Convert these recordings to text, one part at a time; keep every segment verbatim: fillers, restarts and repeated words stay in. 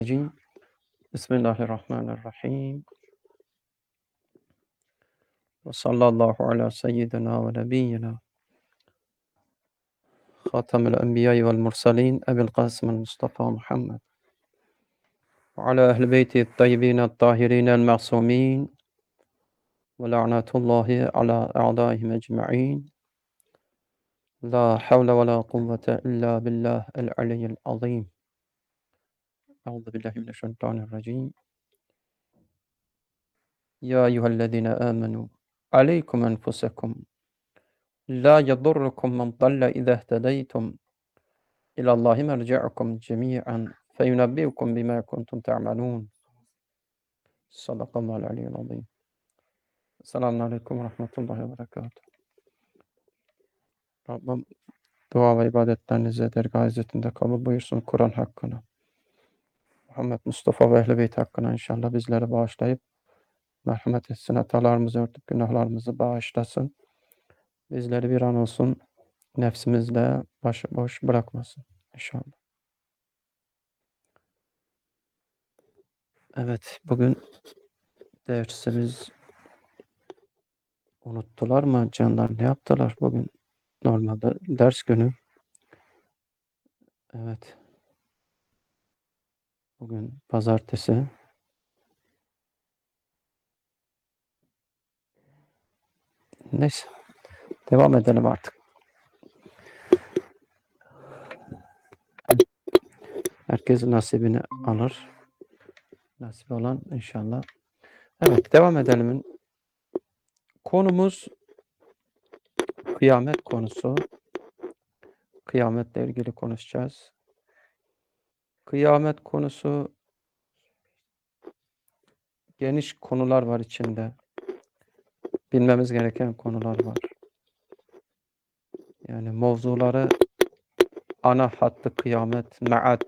الرجيم. بسم الله الرحمن الرحيم. وصلى الله على سيدنا ونبينا خاتم الأنبياء والمرسلين أبي القاسم المصطفى محمد وعلى أهل بيته الطيبين الطاهرين المعصومين ولعنة الله على أعدائهم أجمعين. لا حول ولا قوة إلا بالله العلي العظيم. أعوذ بالله من الشيطان الرجيم. يا أيها الذين آمنوا عليكم أنفسكم لا يضركم من ضل إذا اهتديتم إلى الله مرجعكم جميعا فينبئكم بما كنتم تعملون. صدق الله العلي العظيم. Selamun Aleyküm ve Rahmetullahi ve Berekatuhu. Rabbim dua ve ibadetlerinizi dergâh izzetinde kabul buyursun Kur'an hakkına. Muhammed Mustafa ve Ehl-i Beyt hakkına inşallah bizleri bağışlayıp merhamet etsin, hatalarımızı örtüp günahlarımızı bağışlasın. Bizleri bir an olsun nefsimizle başıboş bırakmasın inşallah. Evet, bugün dersimiz unuttular mı canlar, ne yaptılar bugün? Normalde ders günü. Evet. Bugün pazartesi. Neyse. Devam edelim artık. Herkes nasibini alır. Nasip olan inşallah. Evet, devam edelim. Konumuz kıyamet konusu. Kıyametle ilgili konuşacağız. Kıyamet konusu geniş konular var içinde. Bilmemiz gereken konular var. Yani mevzuları ana hattı kıyamet, me'at.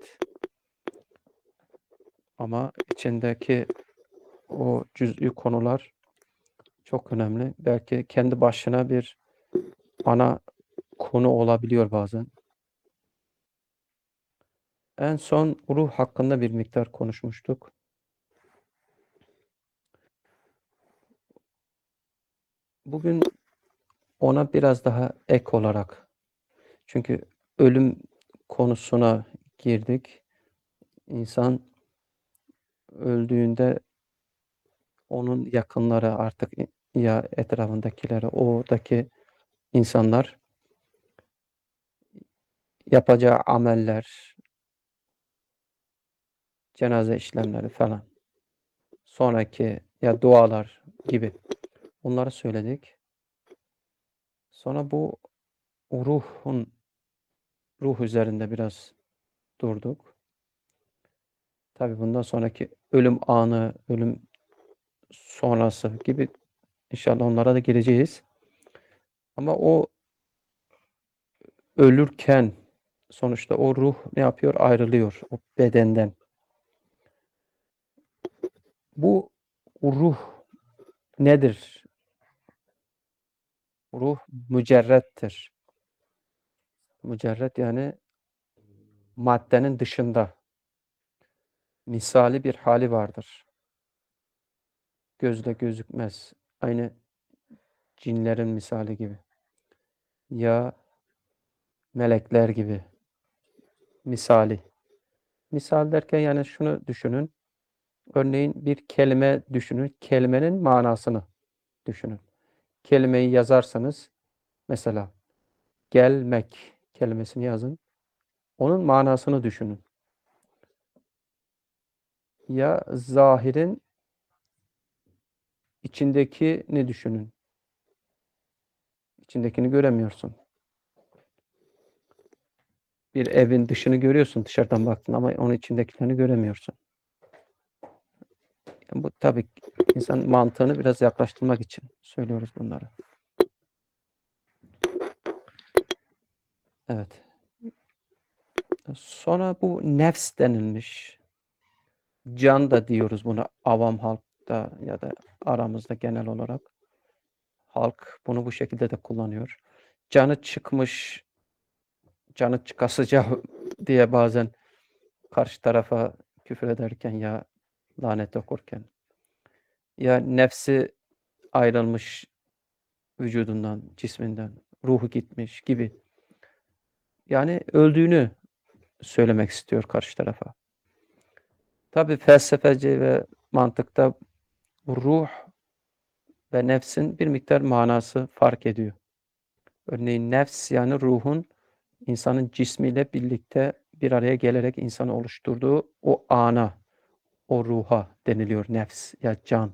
Ama içindeki o cüz'i konular çok önemli. Belki kendi başına bir ana konu olabiliyor bazen. En son ruh hakkında bir miktar konuşmuştuk. Bugün ona biraz daha ek olarak, çünkü ölüm konusuna girdik. İnsan öldüğünde onun yakınları artık ya etrafındakileri, oradaki insanlar yapacağı ameller, cenaze işlemleri falan, sonraki ya dualar gibi bunları söyledik. Sonra bu ruhun ruh üzerinde biraz durduk. Tabii bundan sonraki ölüm anı, ölüm sonrası gibi inşallah onlara da gireceğiz. Ama o ölürken sonuçta o ruh ne yapıyor? Ayrılıyor o bedenden. Bu ruh nedir? Ruh mücerrettir. Mücerret yani maddenin dışında misali bir hali vardır. Gözle gözükmez. Aynı cinlerin misali gibi. Ya melekler gibi. Misali. Misal derken yani şunu düşünün. Örneğin bir kelime düşünün. Kelimenin manasını düşünün. Kelimeyi yazarsanız mesela gelmek kelimesini yazın. Onun manasını düşünün. Ya zahirin içindekini düşünün. İçindekini göremiyorsun. Bir evin dışını görüyorsun dışarıdan baktın ama onun içindekilerini göremiyorsun. Yani bu tabii insan mantığını biraz yaklaştırmak için söylüyoruz bunları. Evet. Sonra bu nefs denilmiş. Can da diyoruz buna avam halkta ya da aramızda genel olarak. Halk bunu bu şekilde de kullanıyor. Canı çıkmış, canı çıkasıca diye bazen karşı tarafa küfür ederken ya lanet okurken ya nefsi ayrılmış vücudundan, cisminden, ruhu gitmiş gibi. Yani öldüğünü söylemek istiyor karşı tarafa. Tabii felsefeci ve mantıkta ruh ve nefsin bir miktar manası fark ediyor. Örneğin nefs yani ruhun insanın cismiyle birlikte bir araya gelerek insanı oluşturduğu o ana, o ruha deniliyor nefs ya can.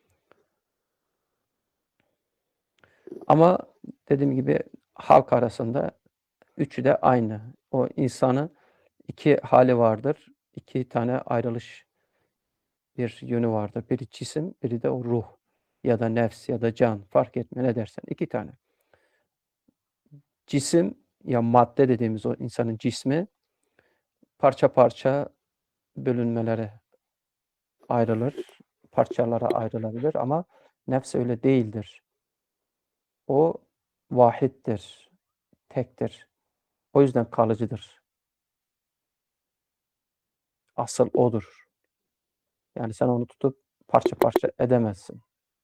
Ama dediğim gibi halk arasında üçü de aynı. O insanın iki hali vardır. İki tane ayrılış bir yönü vardır. Biri cisim, biri de o ruh ya da nefs ya da can fark etme ne dersen. İki tane. Cisim ya madde dediğimiz o insanın cismi parça parça bölünmelere ayrılır, parçalara ayrılabilir ama nefs öyle değildir. O vahittir, tektir. O yüzden kalıcıdır. Asıl odur. Yani sen onu tutup parça parça edemezsin.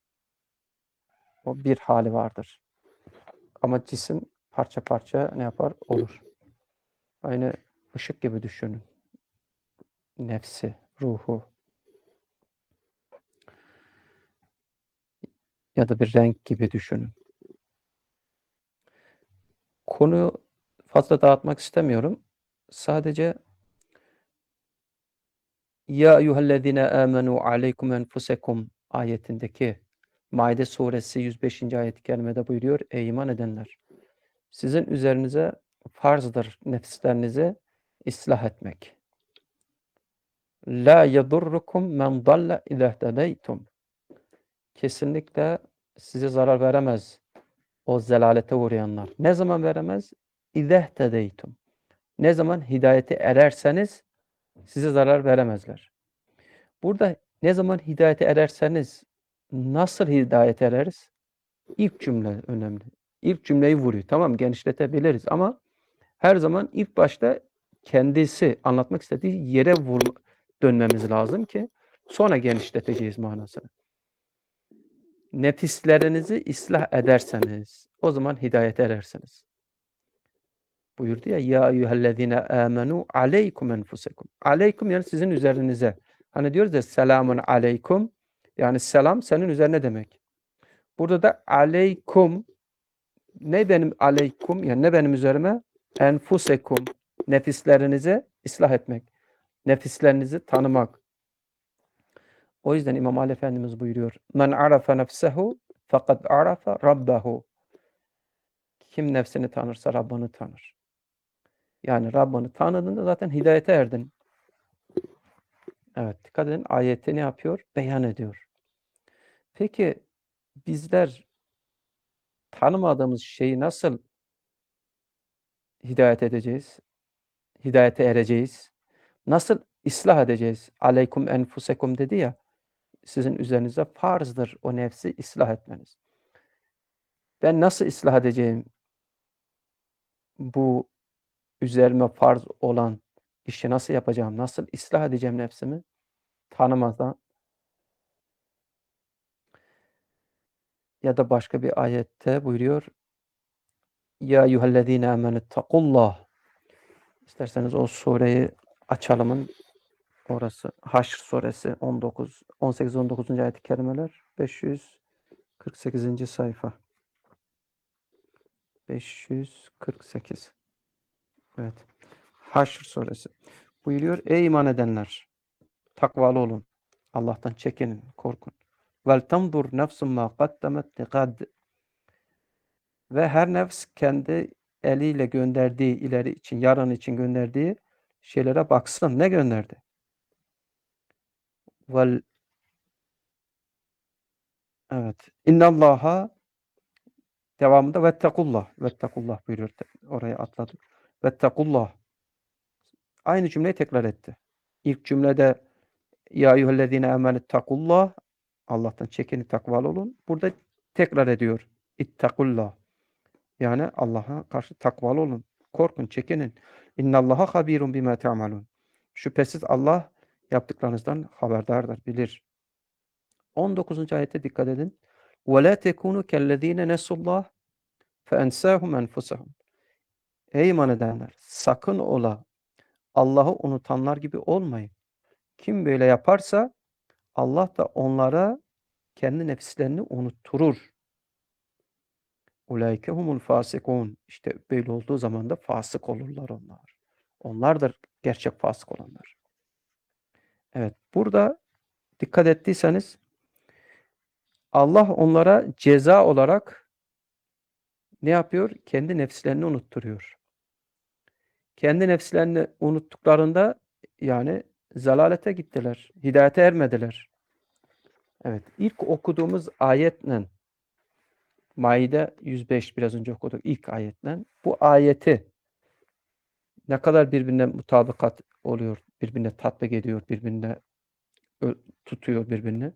O bir hali vardır. Ama cisim parça parça ne yapar? Olur. Aynı ışık gibi düşünün. Nefsi, ruhu ya da bir renk gibi düşünün. Konuyu fazla dağıtmak istemiyorum. Sadece Ya eyyühellezine amenu aleykum enfusekum ayetindeki Maide suresi yüz beşinci ayet-i kerimede buyuruyor. Ey iman edenler! Sizin üzerinize farzdır nefislerinizi ıslah etmek. La yedurrukum men dalle izehtedeytum. Kesinlikle size zarar veremez o zelalete uğrayanlar. Ne zaman veremez? İzehtedeytum. Ne zaman hidayete ererseniz size zarar veremezler. Burada ne zaman hidayete ererseniz nasıl hidayete ereriz? İlk cümle önemli. İlk cümleyi vuruyor. Tamam genişletebiliriz ama her zaman ilk başta kendisi anlatmak istediği yere vur, dönmemiz lazım ki sonra genişleteceğiz manasını. Nefislerinizi ıslah ederseniz o zaman hidayete erersiniz. Buyurdu ya ya eyyühellezine amenu aleykum enfusekum. Aleykum yani sizin üzerinize. Hani diyoruz ya selamun aleykum yani selam senin üzerine demek. Burada da aleykum ne benim aleykum yani ne benim üzerime? Enfusekum nefislerinize ıslah etmek. Nefislerinizi tanımak. O yüzden İmam Ali Efendimiz buyuruyor. Men arafa nefsehu fakat arafa rabbehu. Kim nefsini tanırsa Rabbini tanır. Yani Rabbini tanıdığında zaten hidayete erdin. Evet, dikkat edin ayeti ne yapıyor? Beyan ediyor. Peki bizler tanımadığımız şeyi nasıl hidayet edeceğiz? Hidayete ereceğiz? Nasıl ıslah edeceğiz? Aleykum enfusekum dedi ya, sizin üzerinize farzdır o nefsi ıslah etmeniz. Ben nasıl ıslah edeceğim bu üzerime farz olan işi nasıl yapacağım? Nasıl ıslah edeceğim nefsimi? Tanımadan ya da başka bir ayette buyuruyor. Ya eyyühellezine amenettakullah. İsterseniz o sureyi açalımın orası. Haşr suresi on dokuz, on sekiz on dokuzuncu ayet-i kerimeler. beş yüz kırk sekizinci sayfa. beş yüz kırk sekiz. Evet. Haşr suresi. Buyuruyor. Ey iman edenler! Takvalı olun. Allah'tan çekinin, korkun. Vel tandur nefsum ma qaddemet ligad. Ve her nefs kendi eliyle gönderdiği ileri için, yarın için gönderdiği şeylere baksın. Ne gönderdi? Vel evet. İnnallaha devamında vettekullah. Vettekullah buyuruyor. Oraya atladım. Vettekullah. Aynı cümleyi tekrar etti. İlk cümlede ya eyyühellezine amenettakullah. Allah'tan çekinin, takvalı olun. Burada tekrar ediyor. İttakullah. Yani Allah'a karşı takvalı olun. Korkun, çekinin. İnnallaha habirun bima ta'malun. Şüphesiz Allah Yaptıklarınızdan haberdardır, bilir. on dokuzuncu ayete dikkat edin. وَلَا تَكُونُوا كَالَّذ۪ينَ نَسُوا اللّٰهِ فَاَنْسَاهُمْ اَنْفُسَهُمْ. Ey iman edenler! Sakın ola Allah'ı unutanlar gibi olmayın. Kim böyle yaparsa Allah da onlara kendi nefislerini unutturur. Ulaike humul fasikun. İşte böyle olduğu zaman da fasık olurlar onlar. Onlardır gerçek fasık olanlar. Evet, burada dikkat ettiyseniz Allah onlara ceza olarak ne yapıyor? Kendi nefislerini unutturuyor. Kendi nefislerini unuttuklarında yani zalalete gittiler, hidayete ermediler. Evet, ilk okuduğumuz ayetle Maide yüz beş biraz önce okuduk ilk ayetle bu ayeti ne kadar birbirine mutabakat oluyor, birbirine tatbik ediyor, birbirine tutuyor birbirini.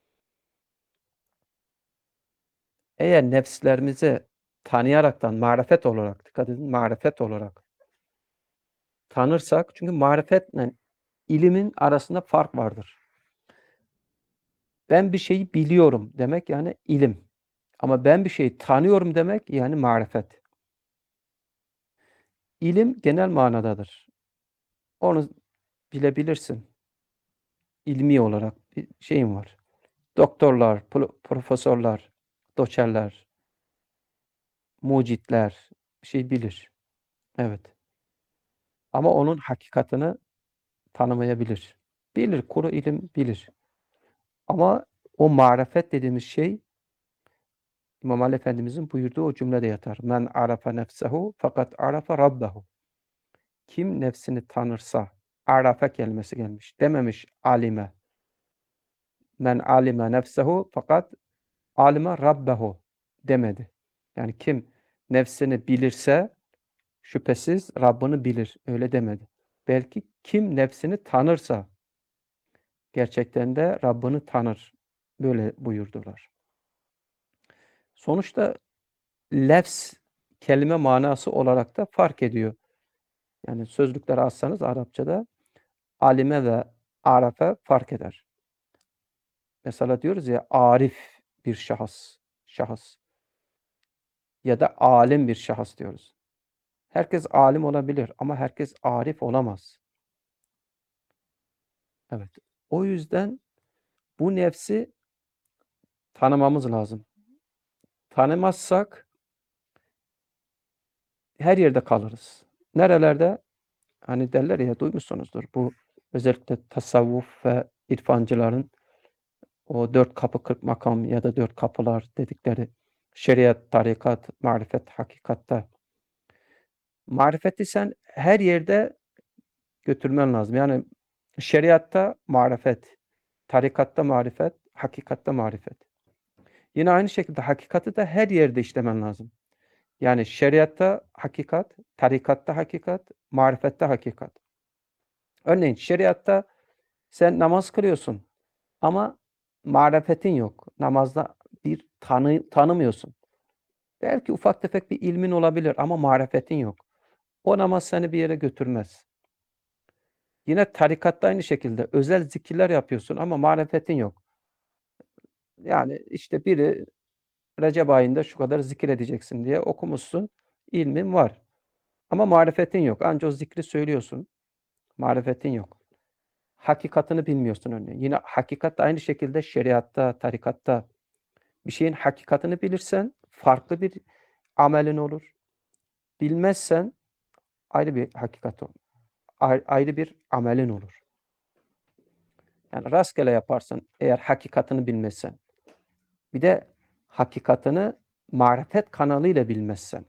Eğer nefslerimizi tanıyaraktan, marifet olarak, dikkat edin, marifet olarak tanırsak, çünkü marifetle ilimin arasında fark vardır. Ben bir şeyi biliyorum demek yani ilim. Ama ben bir şeyi tanıyorum demek yani marifet. İlim genel manadadır. Onu bilebilirsin. İlmi olarak bir şeyim var. Doktorlar, profesörler, doçerler, mucitler bir şey bilir. Evet. Ama onun hakikatini tanımayabilir. Bilir, kuru ilim bilir. Ama o marifet dediğimiz şey İmam Ali Efendimizin buyurduğu o cümlede yatar. Men arafa nefsehu fakat arafa rabbehu. Kim nefsini tanırsa, arafa kelimesi gelmiş. Dememiş alime. Men alime nefsehu fakat alime rabbehu demedi. Yani kim nefsini bilirse şüphesiz Rabbini bilir. Öyle demedi. Belki kim nefsini tanırsa gerçekten de Rabbini tanır. Böyle buyurdular. Sonuçta lefz kelime manası olarak da fark ediyor. Yani sözlükleri açsanız Arapçada alime ve arafe fark eder. Mesela diyoruz ya arif bir şahıs, şahıs ya da alim bir şahıs diyoruz. Herkes alim olabilir ama herkes arif olamaz. Evet. O yüzden bu nefsi tanımamız lazım. Tanımazsak her yerde kalırız. Nerelerde? Hani derler ya duymuşsunuzdur. Bu özellikle tasavvuf ve irfancıların o dört kapı kırk makam ya da dört kapılar dedikleri şeriat, tarikat, marifet, hakikatta. Marifeti sen her yerde götürmen lazım. Yani şeriatta marifet, tarikatta marifet, hakikatta marifet. Yine aynı şekilde hakikati de her yerde işlemen lazım. Yani şeriatta hakikat, tarikatta hakikat, marifette hakikat. Örneğin şeriatta sen namaz kılıyorsun ama marifetin yok. Namazda bir tanı, tanımıyorsun. Belki ufak tefek bir ilmin olabilir ama marifetin yok. O namaz seni bir yere götürmez. Yine tarikatta aynı şekilde özel zikirler yapıyorsun ama marifetin yok. Yani işte biri Recep ayında şu kadar zikir edeceksin diye okumuşsun. İlmin var. Ama marifetin yok. Anca o zikri söylüyorsun. Marifetin yok. Hakikatını bilmiyorsun örneğin. Yine hakikat da aynı şekilde şeriatta, tarikatta bir şeyin hakikatini bilirsen farklı bir amelin olur. Bilmezsen ayrı bir hakikat olur. Ayrı bir amelin olur. Yani rastgele yaparsan eğer hakikatini bilmezsen. Bir de hakikatini marifet kanalıyla bilmezsen.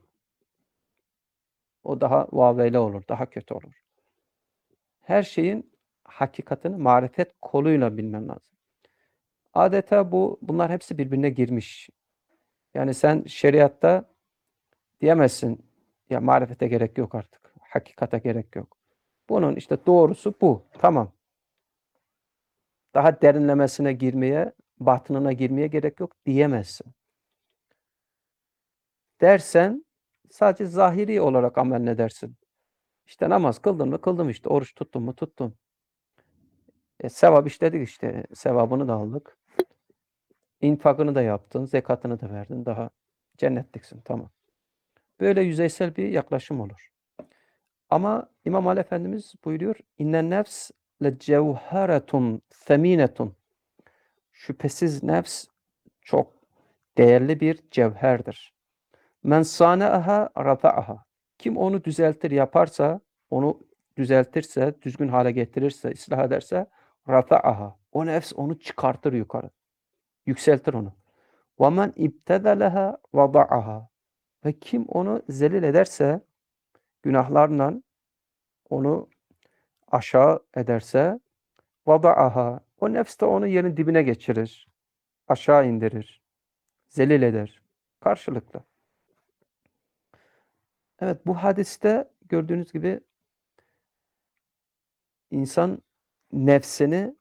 O daha vaveyle olur, daha kötü olur. Her şeyin hakikatini marifet koluyla bilmen lazım. Adeta bu bunlar hepsi birbirine girmiş. Yani sen şeriatta diyemezsin ya marifete gerek yok artık. Hakikate gerek yok. Bunun işte doğrusu bu. Tamam. Daha derinlemesine girmeye, batınına girmeye gerek yok diyemezsin. Dersen sadece zahiri olarak amel edersin. İşte namaz kıldın mı? Kıldım işte. Oruç tuttun mu? Tuttum. E, sevap işledik işte. Sevabını da aldık. İnfakını da yaptın, zekatını da verdin. Daha cennetliksin. Tamam. Böyle yüzeysel bir yaklaşım olur. Ama İmam Ali Efendimiz buyuruyor. İnnen nefs le cevheretun seminetun. Şüphesiz nefs çok değerli bir cevherdir. Men sâne'aha rafa'aha. Kim onu düzeltir yaparsa, onu düzeltirse, düzgün hale getirirse, ıslah ederse rafa'aha. O nefs onu çıkartır yukarı. Yükseltir onu. Ve men ibtedeleha vada'aha. Ve kim onu zelil ederse, günahlarla onu aşağı ederse vada'aha. O nefs de onu yerin dibine geçirir. Aşağı indirir. Zelil eder. Karşılıklı. Evet, bu hadiste gördüğünüz gibi insan nefsini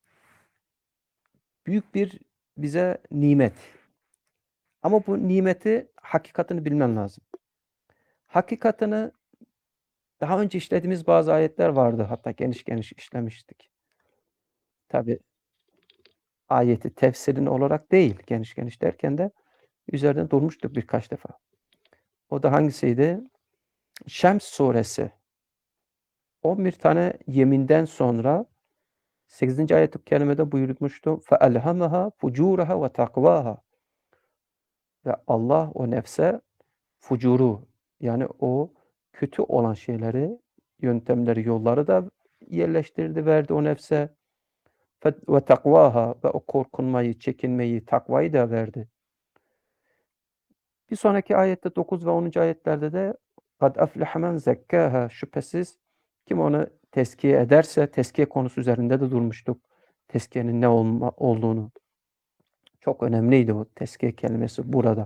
büyük bir bize nimet. Ama bu nimeti hakikatini bilmen lazım. Hakikatini daha önce işlediğimiz bazı ayetler vardı. Hatta geniş geniş işlemiştik. Tabi ayeti tefsirin olarak değil. Geniş geniş derken de üzerinde durmuştuk birkaç defa. O da hangisiydi? Şems suresi. on bir tane yeminden sonra sekizinci ayet-i kerimede buyurmuştu. فَأَلْهَمَهَا فُجُورَهَا وَتَقْوَاهَا. Ve Allah o nefse fucuru, yani o kötü olan şeyleri, yöntemleri, yolları da yerleştirdi, verdi o nefse. Ve takvaha, ve o korkunmayı, çekinmeyi, takvayı da verdi. Bir sonraki ayette dokuz ve onuncu ayetlerde de kad aflaha men zekkaha, şüphesiz kim onu tezkiye ederse, tezkiye konusu üzerinde de durmuştuk. Tezkiyenin ne olma, olduğunu. Çok önemliydi o tezkiye kelimesi burada.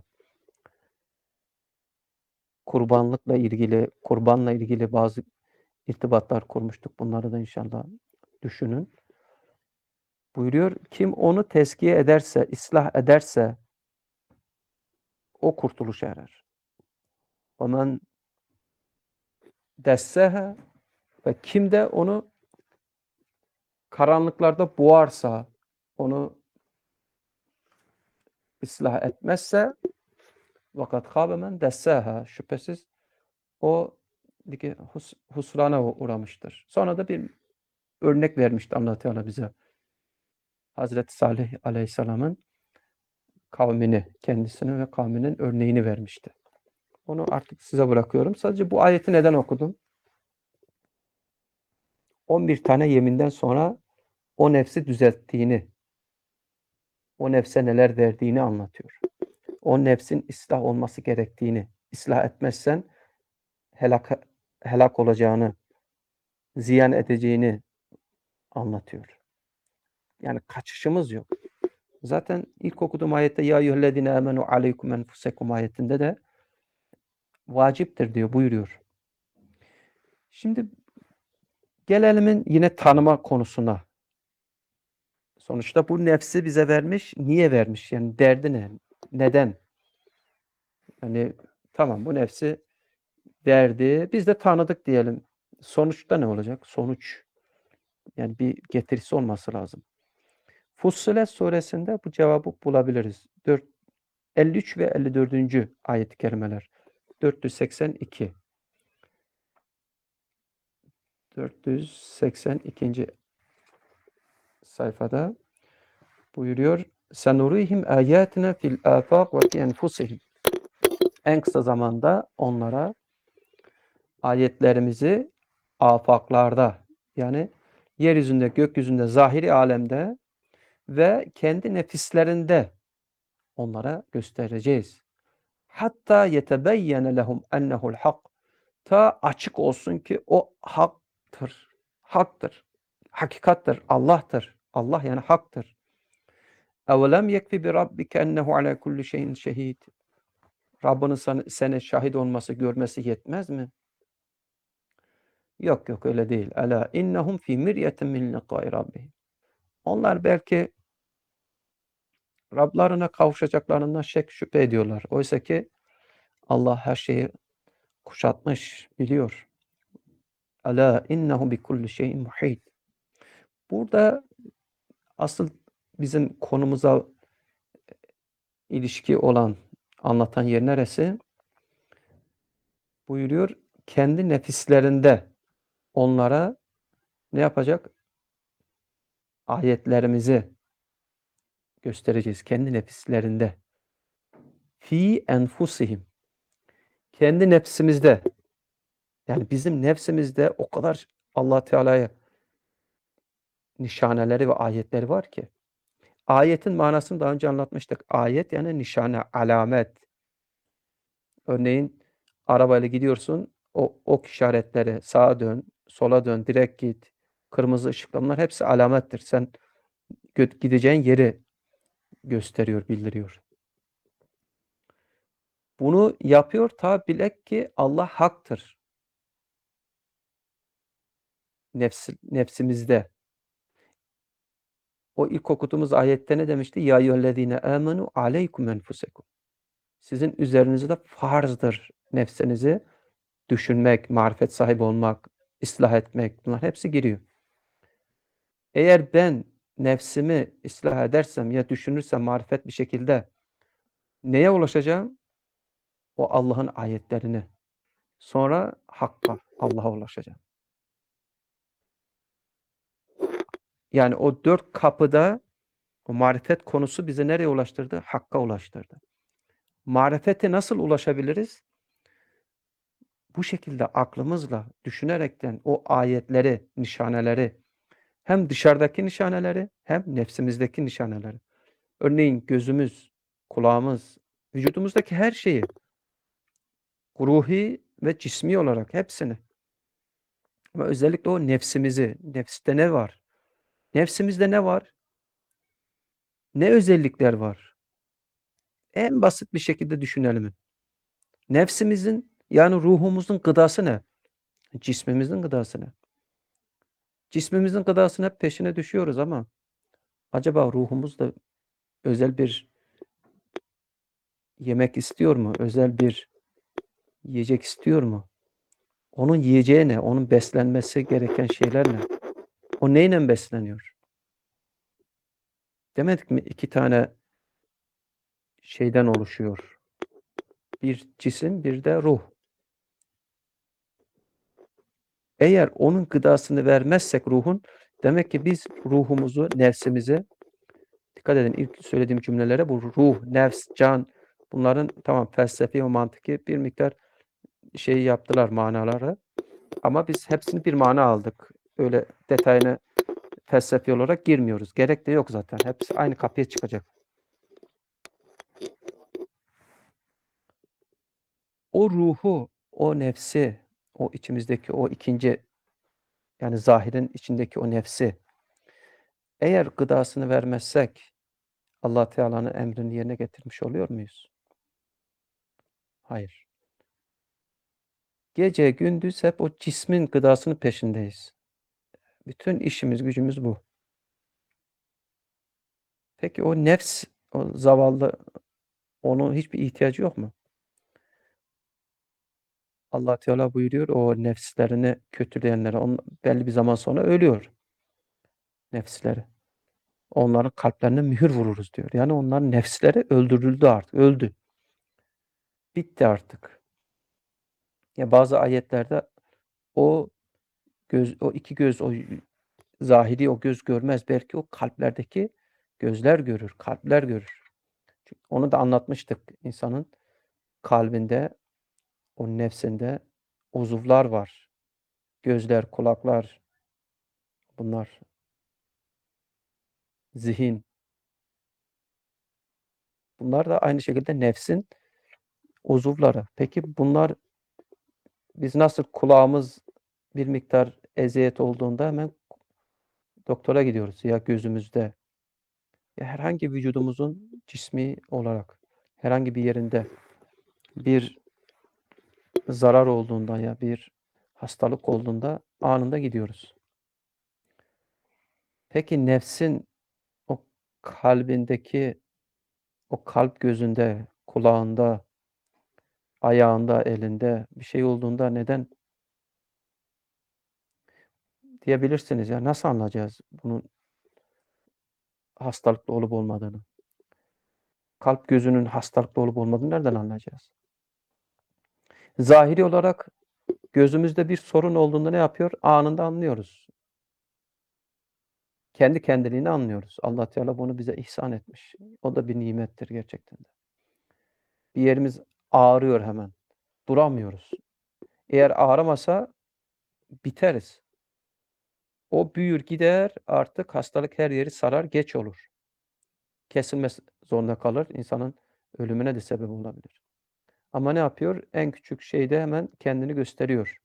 Kurbanlıkla ilgili, kurbanla ilgili bazı irtibatlar kurmuştuk. Bunları da inşallah düşünün. Buyuruyor, kim onu tezkiye ederse, ıslah ederse o kurtuluşa erer. وَمَنْ دَسَّهَا, ve kim de onu karanlıklarda boğarsa, onu ıslah etmezse وَقَدْ خَابَ مَنْ دَسَّاهَا, şüphesiz o hus husrana uğramıştır. Sonra da bir örnek vermişti Allah Teala bize. Hazreti Salih Aleyhisselam'ın kavmini, kendisini ve kavminin örneğini vermişti. Onu artık size bırakıyorum. Sadece bu ayeti neden okudum? on bir tane yeminden sonra o nefsi düzelttiğini, o nefse neler verdiğini anlatıyor. O nefsin ıslah olması gerektiğini, ıslah etmezsen helak, helak olacağını, ziyan edeceğini anlatıyor. Yani kaçışımız yok. Zaten ilk okuduğum ayette ya eyyühellezine amenu aleykum enfusekum ayetinde de vaciptir diyor, buyuruyor. Şimdi gelelim yine tanıma konusuna. Sonuçta bu nefsi bize vermiş. Niye vermiş? Yani derdi ne? Neden? Yani tamam, bu nefsi verdi. Biz de tanıdık diyelim. Sonuçta ne olacak? Sonuç. Yani bir getirisi olması lazım. Fussilet suresinde bu cevabı bulabiliriz. dört, elli üç ve elli dördüncü ayet-i kerimeler. dört yüz seksen iki. dört yüz seksen ikinci sayfada buyuruyor. Senurihim ayatina fil afaq ve fi enfusihim. En kısa zamanda onlara ayetlerimizi afaklarda, yani yeryüzünde, gökyüzünde, zahiri alemde ve kendi nefislerinde onlara göstereceğiz. Hatta yetebeyyene lehum ennehu'l hak. Ta açık olsun ki o haktır. Haktır. Hakikattır. Allah'tır. Allah yani haktır. Evelem yekfi bi rabbike ennehu ala kulli şeyin şehid. Rabbinin sana, sana şahit olması, görmesi yetmez mi? Yok yok, öyle değil. Ela innahum fi miryetin min liqa'i rabbihim. Onlar belki Rablarına kavuşacaklarından şek şüphe ediyorlar. Oysa ki Allah her şeyi kuşatmış, biliyor. Ela innehu bi kulli şeyin muhit. Burada asıl bizim konumuza ilişki olan, anlatan yer neresi? Buyuruyor, kendi nefislerinde onlara ne yapacak? Ayetlerimizi göstereceğiz kendi nefislerinde. Fi enfusihim. Kendi nefsimizde. Yani bizim nefsimizde o kadar Allah Teala'ya nişaneleri ve ayetleri var ki. Ayetin manasını daha önce anlatmıştık. Ayet yani nişane, alamet. Örneğin arabayla gidiyorsun, o ok işaretleri, sağa dön, sola dön, direkt git, kırmızı ışıklar, bunlar hepsi alamettir. Sen gideceğin yeri gösteriyor, bildiriyor. Bunu yapıyor ta bilek ki Allah haktır. Nefs, nefsimizde. O ilk okuduğumuz ayette ne demişti? Ya eyyühellezine amenu aleykum enfusekum. Sizin üzerinizde farzdır nefsinizi düşünmek, marifet sahibi olmak, ıslah etmek. Bunlar hepsi giriyor. Eğer ben nefsimi ıslah edersem ya düşünürsem marifet bir şekilde neye ulaşacağım? O Allah'ın ayetlerini. Sonra Hakk'a, Allah'a ulaşacağım. Yani o dört kapıda o marifet konusu bizi nereye ulaştırdı? Hakk'a ulaştırdı. Marifete nasıl ulaşabiliriz? Bu şekilde aklımızla düşünerekten o ayetleri, nişaneleri, hem dışarıdaki nişaneleri hem nefsimizdeki nişaneleri. Örneğin gözümüz, kulağımız, vücudumuzdaki her şeyi, ruhi ve cismi olarak hepsini. Ama özellikle o nefsimizi, nefste ne var? Nefsimizde ne var? Ne özellikler var? En basit bir şekilde düşünelim. Nefsimizin yani ruhumuzun gıdası ne? Cismimizin gıdası ne? Cismimizin gıdasının hep peşine düşüyoruz ama acaba ruhumuz da özel bir yemek istiyor mu? Özel bir yiyecek istiyor mu? Onun yiyeceği ne? Onun beslenmesi gereken şeyler ne? O neyle besleniyor? Demedik mi iki tane şeyden oluşuyor. Bir cisim, bir de ruh. Eğer onun gıdasını vermezsek ruhun, demek ki biz ruhumuzu, nefsimizi, dikkat edin ilk söylediğim cümlelere, bu ruh, nefs, can, bunların tamam felsefi ve mantıki bir miktar şeyi yaptılar manaları. Ama biz hepsini bir mana aldık. Öyle detayına felsefi olarak girmiyoruz. Gerek de yok zaten. Hepsi aynı kapıya çıkacak. O ruhu, o nefsi, o içimizdeki o ikinci yani zahirin içindeki o nefsi eğer gıdasını vermezsek Allah Teala'nın emrini yerine getirmiş oluyor muyuz? Hayır. Gece gündüz hep o cismin gıdasının peşindeyiz. Bütün işimiz gücümüz bu. Peki o nefs, o zavallı, onun hiçbir ihtiyacı yok mu? Allah Teala buyuruyor o nefslerini kötüleyenlere on, belli bir zaman sonra ölüyor nefsleri. Onların kalplerine mühür vururuz diyor. Yani onların nefsleri öldürüldü artık. Öldü. Bitti artık. Ya bazı ayetlerde o göz, o iki göz, o zahiri o göz görmez. Belki o kalplerdeki gözler görür, kalpler görür. Çünkü onu da anlatmıştık. İnsanın kalbinde, o nefsinde uzuvlar var. Gözler, kulaklar, bunlar zihin. Bunlar da aynı şekilde nefsin uzuvları. Peki bunlar biz nasıl kulağımız bir miktar eziyet olduğunda hemen doktora gidiyoruz ya gözümüzde ya herhangi vücudumuzun cismi olarak herhangi bir yerinde bir zarar olduğunda ya bir hastalık olduğunda anında gidiyoruz. Peki nefsin o kalbindeki o kalp gözünde, kulağında, ayağında, elinde bir şey olduğunda neden diyebilirsiniz. Ya nasıl anlayacağız bunun hastalıklı olup olmadığını? Kalp gözünün hastalıklı olup olmadığını nereden anlayacağız? Zahiri olarak gözümüzde bir sorun olduğunda ne yapıyor? Anında anlıyoruz. Kendi kendiliğini anlıyoruz. Allah Teala bunu bize ihsan etmiş. O da bir nimettir gerçekten de. Bir yerimiz ağrıyor hemen. Duramıyoruz. Eğer ağrımasa biteriz. O büyür gider, artık hastalık her yeri sarar, geç olur. Kesilmesi zorunda kalır, insanın ölümüne de sebep olabilir. Ama ne yapıyor? En küçük şeyde hemen kendini gösteriyor.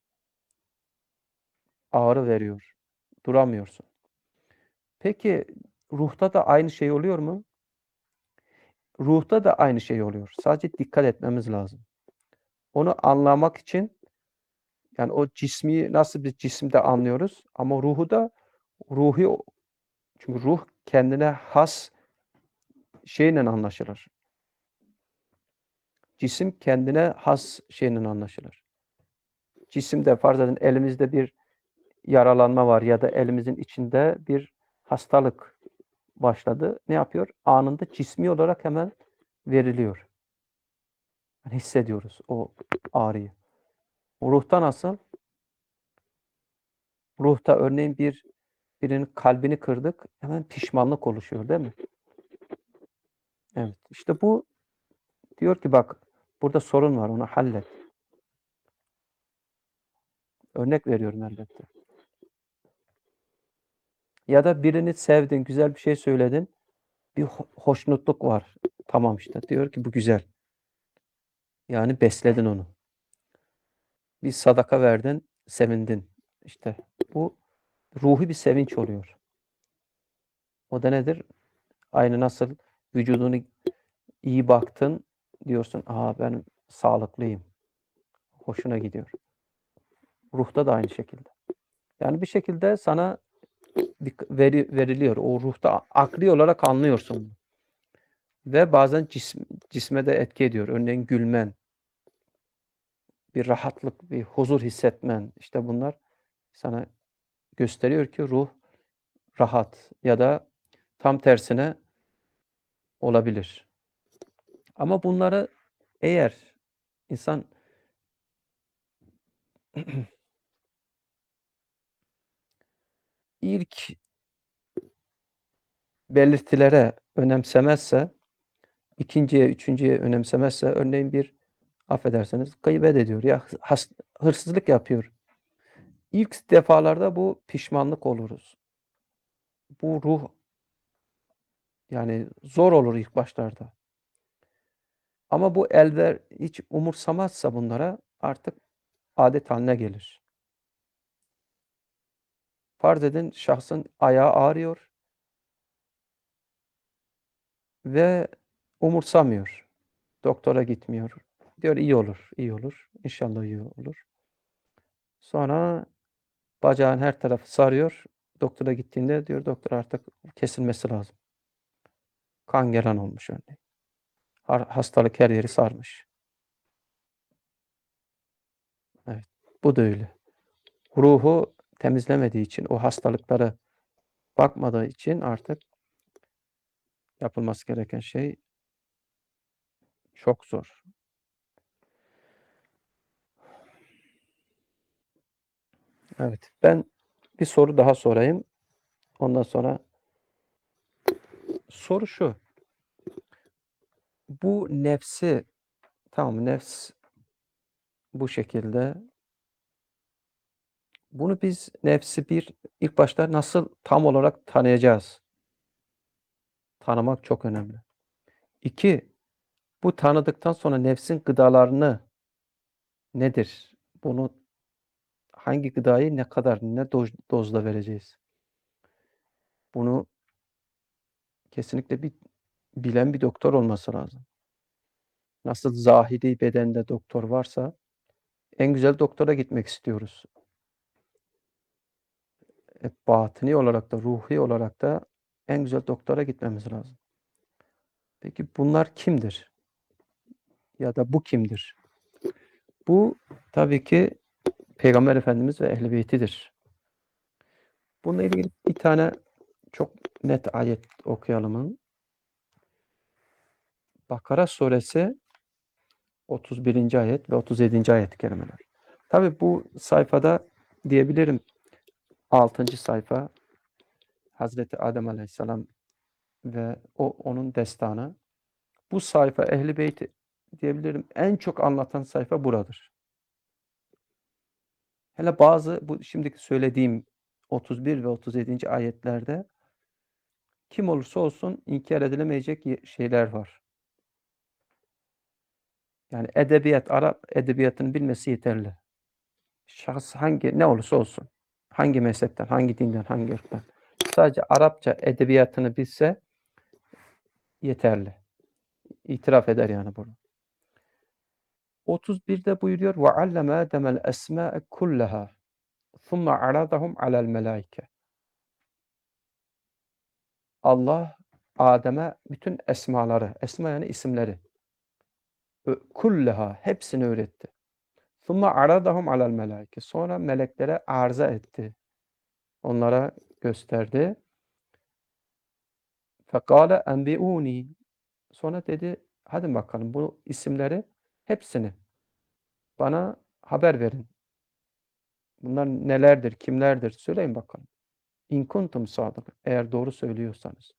Ağrı veriyor. Duramıyorsun. Peki ruhta da aynı şey oluyor mu? Ruhta da aynı şey oluyor. Sadece dikkat etmemiz lazım. Onu anlamak için yani o cismi nasıl bir cisimde anlıyoruz ama ruhu da ruhi çünkü ruh kendine has şeyle anlaşılır. Cisim kendine has şeyle anlaşılır. Cisimde farz edin elimizde bir yaralanma var ya da elimizin içinde bir hastalık başladı. Ne yapıyor? Anında cismi olarak hemen veriliyor. Yani hissediyoruz o ağrıyı. Ruhta nasıl? Ruhta örneğin bir birinin kalbini kırdık, hemen pişmanlık oluşuyor değil mi? Evet. İşte bu diyor ki bak burada sorun var, onu hallet. Örnek veriyorum elbette. Ya da birini sevdin, güzel bir şey söyledin, bir hoşnutluk var. Tamam işte diyor ki bu güzel. Yani besledin onu. Bir sadaka verdin, sevindin. İşte bu ruhi bir sevinç oluyor. O da nedir? Aynı nasıl vücudunu iyi baktın diyorsun. Aa ben sağlıklıyım. Hoşuna gidiyor. Ruhta da aynı şekilde. Yani bir şekilde sana veri, veriliyor. O ruhta akli olarak anlıyorsun. Ve bazen cism, cisme de etki ediyor. Örneğin gülmen, bir rahatlık, bir huzur hissetmen. İşte bunlar sana gösteriyor ki ruh rahat ya da tam tersine olabilir. Ama bunları eğer insan ilk belirtilere önemsemezse, ikinciye, üçüncüye önemsemezse, örneğin bir affedersiniz gıybet ediyor ya has, hırsızlık yapıyor. İlk defalarda bu pişmanlık oluruz. Bu ruh yani zor olur ilk başlarda. Ama bu elver hiç umursamazsa bunlara artık adet haline gelir. Farz edin şahsın ayağı ağrıyor ve umursamıyor. Doktora gitmiyor. Diyor iyi olur, iyi olur. İnşallah iyi olur. Sonra bacağın her tarafı sarıyor. Doktora gittiğinde diyor doktor artık kesilmesi lazım. Kan gelen olmuş örneğin. Hastalık her yeri sarmış. Evet. Bu da öyle. Ruhu temizlemediği için, o hastalıklara bakmadığı için artık yapılması gereken şey çok zor. Evet. Ben bir soru daha sorayım. Ondan sonra soru şu. Bu nefsi tamam nefs bu şekilde. Bunu biz nefsi bir ilk başta nasıl tam olarak tanıyacağız? Tanımak çok önemli. İki, bu tanıdıktan sonra nefsin gıdalarını nedir? Bunu hangi gıdayı ne kadar, ne doz, dozda vereceğiz? Bunu kesinlikle bir bilen bir doktor olması lazım. Nasıl zahiri bedende doktor varsa en güzel doktora gitmek istiyoruz. E, batini olarak da, ruhi olarak da en güzel doktora gitmemiz lazım. Peki bunlar kimdir? Ya da bu kimdir? Bu tabii ki Peygamber Efendimiz ve Ehl-i Beytidir. Bununla ilgili bir tane çok net ayet okuyalım. Bakara suresi otuz birinci ayet ve otuz yedinci ayet-i kerimeler. Tabi bu sayfada diyebilirim altıncı sayfa Hazreti Adem Aleyhisselam ve o onun destanı. Bu sayfa Ehl-i Beyt'i diyebilirim en çok anlatan sayfa buradır. Hele bazı bu şimdiki söylediğim otuz bir ve otuz yedinci ayetlerde kim olursa olsun inkar edilemeyecek şeyler var. Yani edebiyat, Arap edebiyatını bilmesi yeterli. Şahıs hangi ne olursa olsun, hangi mezhepten, hangi dinden, hangi ırktan, sadece Arapça edebiyatını bilse yeterli. İtiraf eder yani bunu. otuz birde buyuruyor ve alleme Adem'el esma'e kullaha thumma aradahum alel melaike. Allah Adem'e bütün esmaları, esma yani isimleri, kullaha hepsini öğretti. Thumma aradahum alel melaike. Sonra meleklere arıza etti. Onlara gösterdi. Fekale enbi'uni. Sonra dedi, hadi bakalım bu isimleri hepsini bana haber verin. Bunlar nelerdir, kimlerdir? Söyleyin bakalım. İn kuntum sadık. Eğer doğru söylüyorsanız.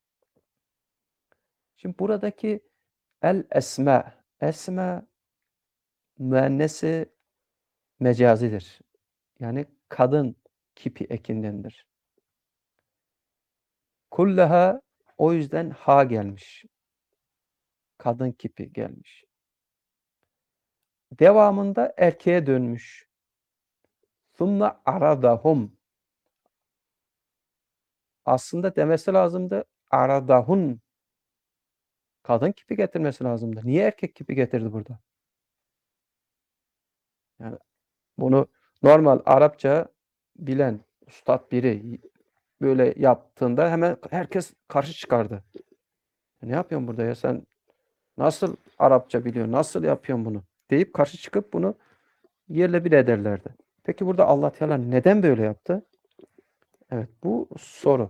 Şimdi buradaki el esma, esma müennesi mecazidir. Yani kadın kipi ekindendir. Kullaha o yüzden ha gelmiş. Kadın kipi gelmiş. Devamında erkeğe dönmüş. Thumma aradahum. Aslında demesi lazımdı. Aradahun. Kadın kipi getirmesi lazımdı. Niye erkek kipi getirdi burada? Yani bunu normal Arapça bilen ustad biri böyle yaptığında hemen herkes karşı çıkardı. Ne yapıyorsun burada ya sen nasıl Arapça biliyorsun, nasıl yapıyorsun bunu deyip karşı çıkıp bunu yerle bir ederlerdi. Peki burada Allah Teala neden böyle yaptı? Evet bu soru.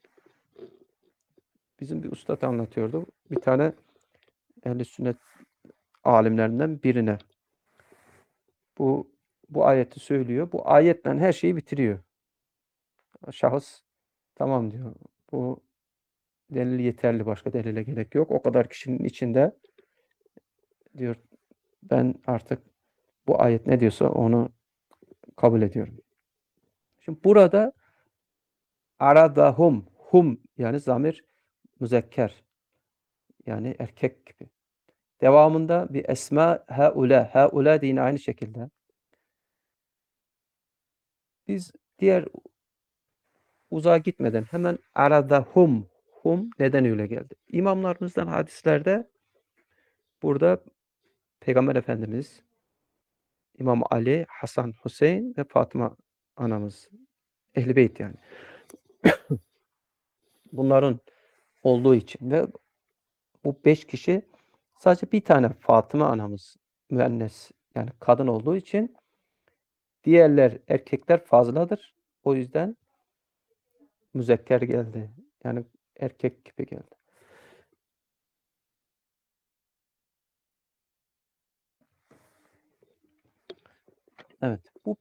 Bizim bir ustad anlatıyordu. Bir tane ehl-i sünnet alimlerinden birine. Bu bu ayeti söylüyor. Bu ayetle her şeyi bitiriyor. Şahıs tamam diyor. Bu delil yeterli. Başka delile gerek yok. O kadar kişinin içinde diyor ben artık bu ayet ne diyorsa onu kabul ediyorum. Şimdi burada aradahum hum yani zamir müzekker yani erkek gibi. Devamında bir esma haula haula de yine aynı şekilde. Biz diğer uzağa gitmeden hemen aradahum hum neden öyle geldi? İmamlarımızdan hadislerde burada Peygamber Efendimiz İmam Ali, Hasan, Hüseyin ve Fatıma anamız. Ehl-i Beyt yani. Bunların olduğu için ve bu beş kişi sadece bir tane Fatıma anamız müennes yani kadın olduğu için diğerler erkekler fazladır. O yüzden müzekker geldi. Yani erkek gibi geldi. Evet. Bu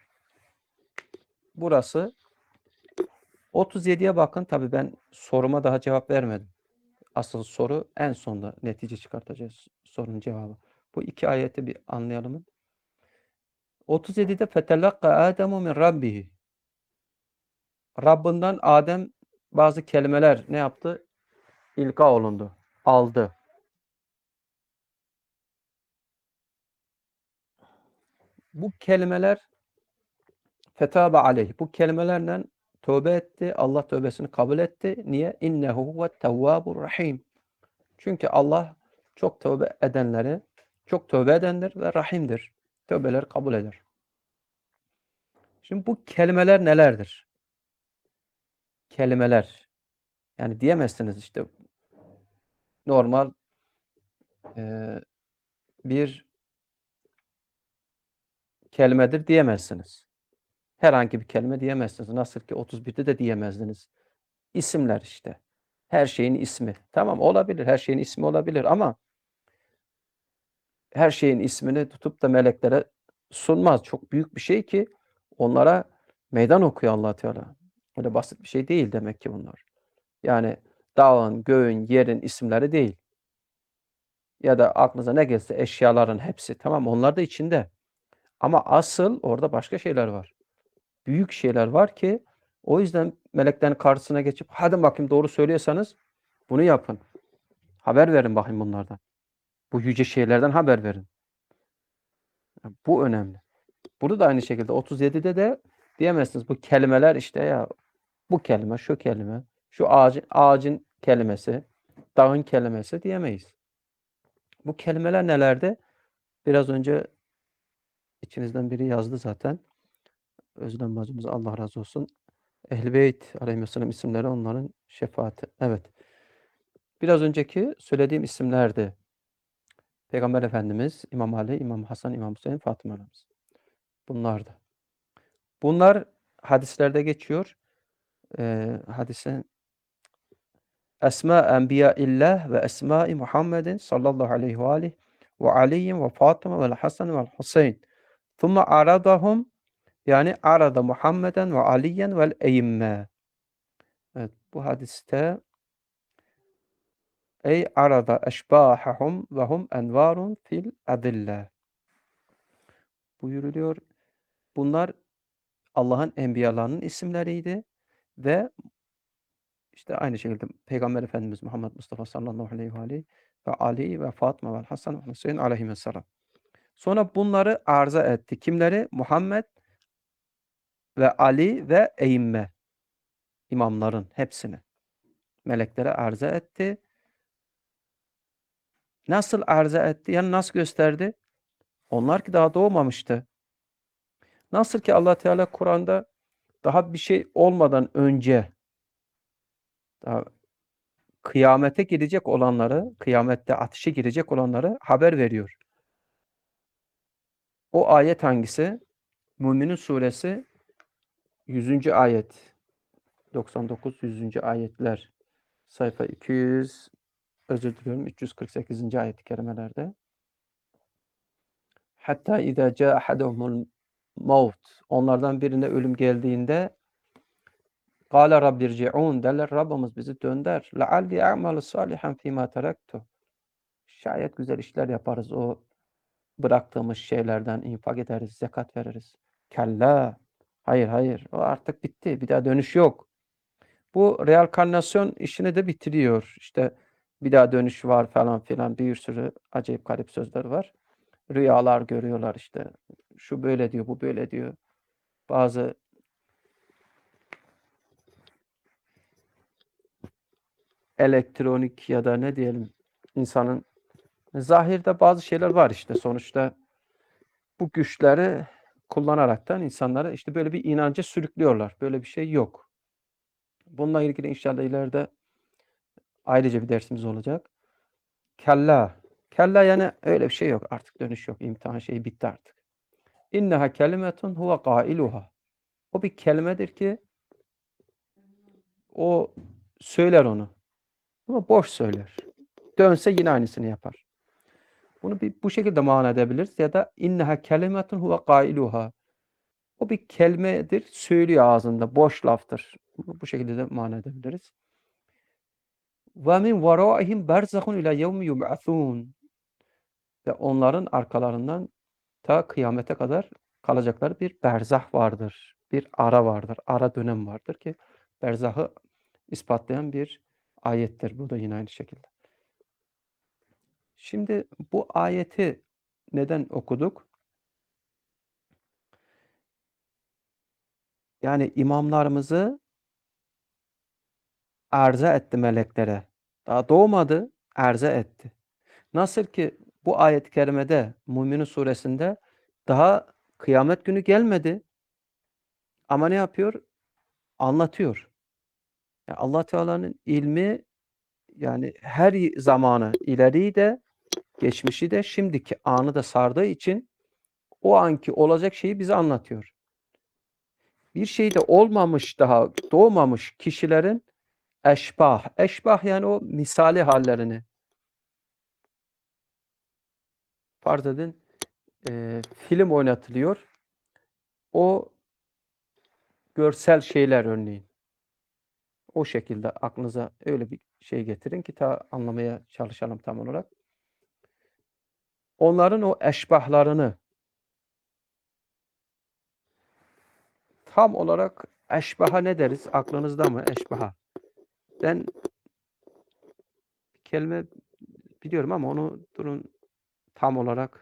burası otuz yediye bakın. Tabii ben soruma daha cevap vermedim. Asıl soru en sonda netice çıkartacağız sorunun cevabı. Bu iki ayeti bir anlayalım. otuz yedide fetelakka Ademu min rabbihi. Rabbinden Adem bazı kelimeler ne yaptı? İlka olundu. Aldı. Bu kelimeler fetabe aleyh. Bu kelimelerle tövbe etti. Allah tövbesini kabul etti. Niye? İnnehu huve tevvabur rahim. Çünkü Allah çok tövbe edenleri, çok tövbe edendir ve rahimdir. Tövbeleri kabul eder. Şimdi bu kelimeler nelerdir? Kelimeler. Yani diyemezsiniz işte normal e, bir kelimedir diyemezsiniz. Herhangi bir kelime diyemezsiniz. Nasıl ki otuz birde de diyemezdiniz. İsimler işte. Her şeyin ismi. Tamam, olabilir. Her şeyin ismi olabilir ama her şeyin ismini tutup da meleklere sunmaz. Çok büyük bir şey ki onlara meydan okuyor Allah Teala. Öyle basit bir şey değil demek ki bunlar. Yani dağın, göğün, yerin isimleri değil. Ya da aklınıza ne gelse eşyaların hepsi. Tamam, onlar da içinde. Ama asıl orada başka şeyler var. Büyük şeyler var ki o yüzden meleklerin karşısına geçip hadi bakayım doğru söylüyorsanız bunu yapın. Haber verin bakayım bunlardan. Bu yüce şeylerden haber verin. Yani bu önemli. Burada da aynı şekilde otuz yedide de diyemezsiniz bu kelimeler işte ya bu kelime, şu kelime, şu ağacın, ağacın kelimesi, dağın kelimesi diyemeyiz. Bu kelimeler nelerde? Biraz önce içinizden biri yazdı zaten. Özlem bacımız Allah razı olsun. Ehl-i Beyt aleyhisselam isimleri onların şefaati. Evet. Biraz önceki söylediğim isimlerdi. Peygamber Efendimiz, İmam Ali, İmam Hasan, İmam Hüseyin, Fatıma Anamız. Bunlardı. Bunlar hadislerde geçiyor. Ee, hadise Esma Enbiyaillah ve Esma-i Muhammedin sallallahu aleyhi ve aleyhi ve Ali'in ve Fatıma ve Hasan ve Hüseyin. Thumma aradahum yani arada Muhammeden ve Aliyen vel eyyimme. Evet, bu hadiste ey arada eşbahahum ve hum envarun fil adille buyuruluyor. Bunlar Allah'ın enbiyalarının isimleriydi ve işte aynı şekilde Peygamber Efendimiz Muhammed Mustafa sallallahu aleyhi ve aleyhi ve Ali ve Fatıma ve Hasan ve Hüseyin aleyhisselam. Sonra bunları arıza etti. Kimleri? Muhammed ve Ali ve Eyyimme. İmamların hepsini. Meleklere arıza etti. Nasıl arıza etti? Yani nasıl gösterdi? Onlar ki daha doğmamıştı. Nasıl ki Allah Teala Kur'an'da daha bir şey olmadan önce daha kıyamete girecek olanları, kıyamette ateşe girecek olanları haber veriyor. O ayet hangisi? Müminun suresi yüzüncü ayet. doksan dokuz yüzüncü ayetler. Sayfa iki yüz, özür diliyorum, üç yüz kırk sekizinci ayet-i kerimelerde. Hatta izâ câ ahadehumul mevt. Onlardan birine ölüm geldiğinde Kâle rabbirci'ûn derler, Rabbimiz bizi dönder. Lealli a'malu salihan fîmâ terektu. Şayet güzel işler yaparız. O bıraktığımız şeylerden infak ederiz, zekat veririz. Kella. Hayır hayır. O artık bitti. Bir daha dönüş yok. Bu reenkarnasyon işini de bitiriyor. İşte bir daha dönüş var falan filan bir sürü acayip garip sözler var. Rüyalar görüyorlar işte. Şu böyle diyor, bu böyle diyor. Bazı elektronik ya da ne diyelim insanın zahirde bazı şeyler var işte. Sonuçta bu güçleri kullanaraktan insanları işte böyle bir inanca sürüklüyorlar. Böyle bir şey yok. Bununla ilgili inşallah ileride ayrıca bir dersimiz olacak. Kella. Kella yani öyle bir şey yok. Artık dönüş yok. İmtihan şeyi bitti artık. İnneha kelimetun huve kailuha. O bir kelimedir ki o söyler onu. Ama boş söyler. Dönse yine aynısını yapar. Bunu bir, bu şekilde mana edebiliriz. Ya da inneha kelimetun huve kailuha. O bir kelimedir. Söylüyor ağzında. Boş laftır. Bu şekilde de mana edebiliriz. Ve min veraihim berzahun ila yevmi yub'athun. Ve onların arkalarından ta kıyamete kadar kalacakları bir berzah vardır. Bir ara vardır. Ara dönem vardır ki berzahı ispatlayan bir ayettir. Bu da yine aynı şekilde. Şimdi bu ayeti neden okuduk? Yani imamlarımızı arıza etti meleklere. Daha doğmadı, arıza etti. Nasıl ki bu ayet-i kerimede Müminun suresinde daha kıyamet günü gelmedi. Ama ne yapıyor? Anlatıyor. Yani Allah Teala'nın ilmi yani her zamanı, ileriyi de, geçmişi de, şimdiki anı da sardığı için o anki olacak şeyi bize anlatıyor. bir şeyde olmamış, daha doğmamış kişilerin eşbah. Eşbah yani o misali hallerini. Farz edin e, film oynatılıyor. O görsel şeyler örneğin. O şekilde aklınıza öyle bir şey getirin ki ta anlamaya çalışalım tam olarak. Onların o eşbahlarını tam olarak eşbaha ne deriz? Aklınızda mı eşbaha? Ben kelime biliyorum ama onu durun tam olarak.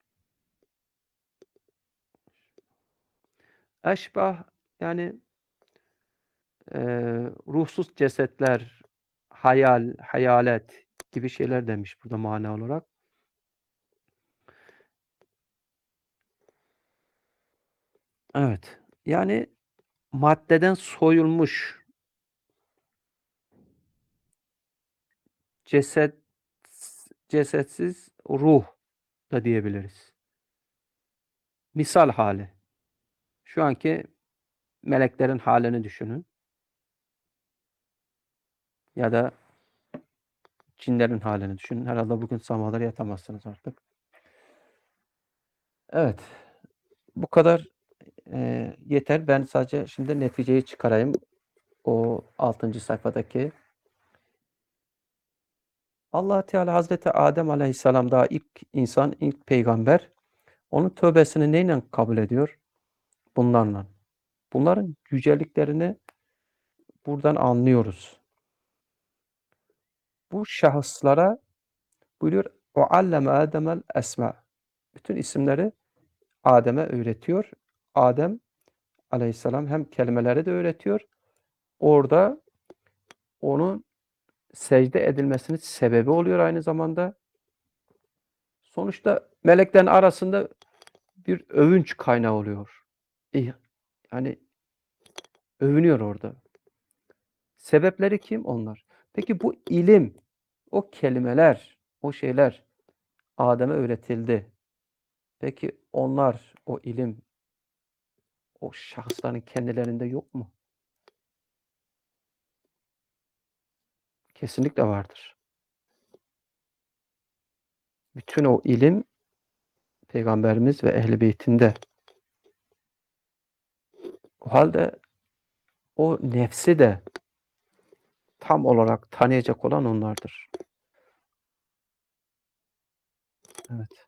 Eşbah yani e, ruhsuz cesetler, hayal, hayalet gibi şeyler demiş burada mana olarak. Evet. Yani maddeden soyulmuş ceset, cesetsiz ruh da diyebiliriz. Misal hali. Şu anki meleklerin halini düşünün. Ya da cinlerin halini düşünün. Herhalde bugün samalara yatamazsınız artık. Evet. Bu kadar e, yeter. Ben sadece şimdi neticeyi çıkarayım. O altıncı sayfadaki. Allah Teala Hazreti Adem Aleyhisselam daha ilk insan, ilk peygamber. Onun tövbesini neyle kabul ediyor? Bunlarla. Bunların yüceliklerini buradan anlıyoruz. Bu şahıslara buyuruyor o alleme Adem'el esma. Bütün isimleri Adem'e öğretiyor. Adem Aleyhisselam hem kelimeleri de öğretiyor. Orada onun secde edilmesinin sebebi oluyor aynı zamanda. Sonuçta meleklerin arasında bir övünç kaynağı oluyor. Yani övünüyor orada. Sebepleri kim? Onlar. Peki bu ilim, o kelimeler, o şeyler Adem'e öğretildi. Peki onlar, o ilim, o şahısların kendilerinde yok mu? Kesinlikle vardır. Bütün o ilim Peygamberimiz ve Ehl-i Beyt'inde. O halde o nefsi de tam olarak tanıyacak olan onlardır. Evet.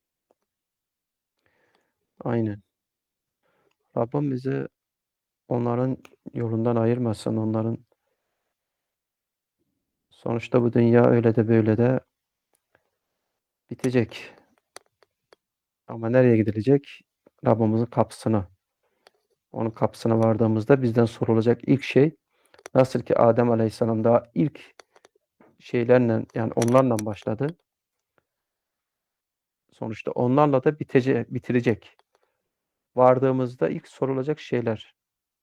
Aynen. Rabbim bizi onların yolundan ayırmasın. Onların sonuçta bu dünya öyle de böyle de bitecek. Ama nereye gidilecek? Rabbimizin kapısına. Onun kapısına vardığımızda bizden sorulacak ilk şey nasıl ki Adem Aleyhisselam daha ilk şeylerle yani onlarla başladı. Sonuçta onlarla da bitecek, bitirecek. Vardığımızda ilk sorulacak şeyler.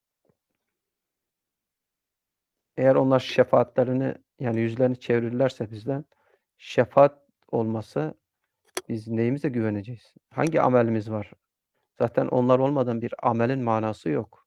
Eğer onlar şefaatlerini yani yüzlerini çevirirlerse bizden şefaat olmasa biz neyimize güveneceğiz? Hangi amelimiz var? Zaten onlar olmadan bir amelin manası yok.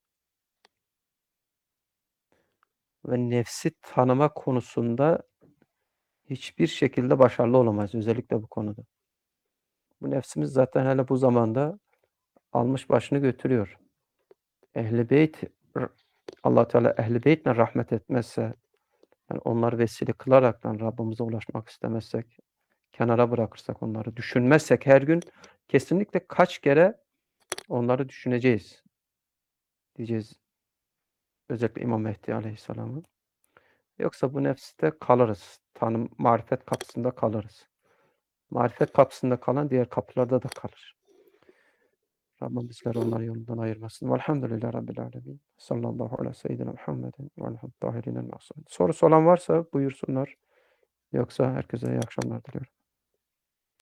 Ve nefsi tanıma konusunda hiçbir şekilde başarılı olamayız. Özellikle bu konuda. Bu nefsimiz zaten hele bu zamanda almış başını götürüyor. Ehl-i Beyt Allah Teala Ehl-i Beyt'le rahmet etmezse yani onlar vesile kılaraktan Rabbimize ulaşmak istemezsek kenara bırakırsak onları düşünmezsek her gün kesinlikle kaç kere onları düşüneceğiz. Diyeceğiz özellikle İmam Mehdi Aleyhisselam'ı. Yoksa bu nefste kalırız. Tanım, marifet kapısında kalırız. Marifet kapısında kalan diğer kapılarda da kalır. Rabbim bizleri onların yolundan ayırmasın. Velhamdülillahi Rabbil alemin. Sallallahu ala seyyidina Muhammedin ve aleyhi tahirinel masum. Sorusu olan varsa buyursunlar. Yoksa herkese iyi akşamlar diliyorum.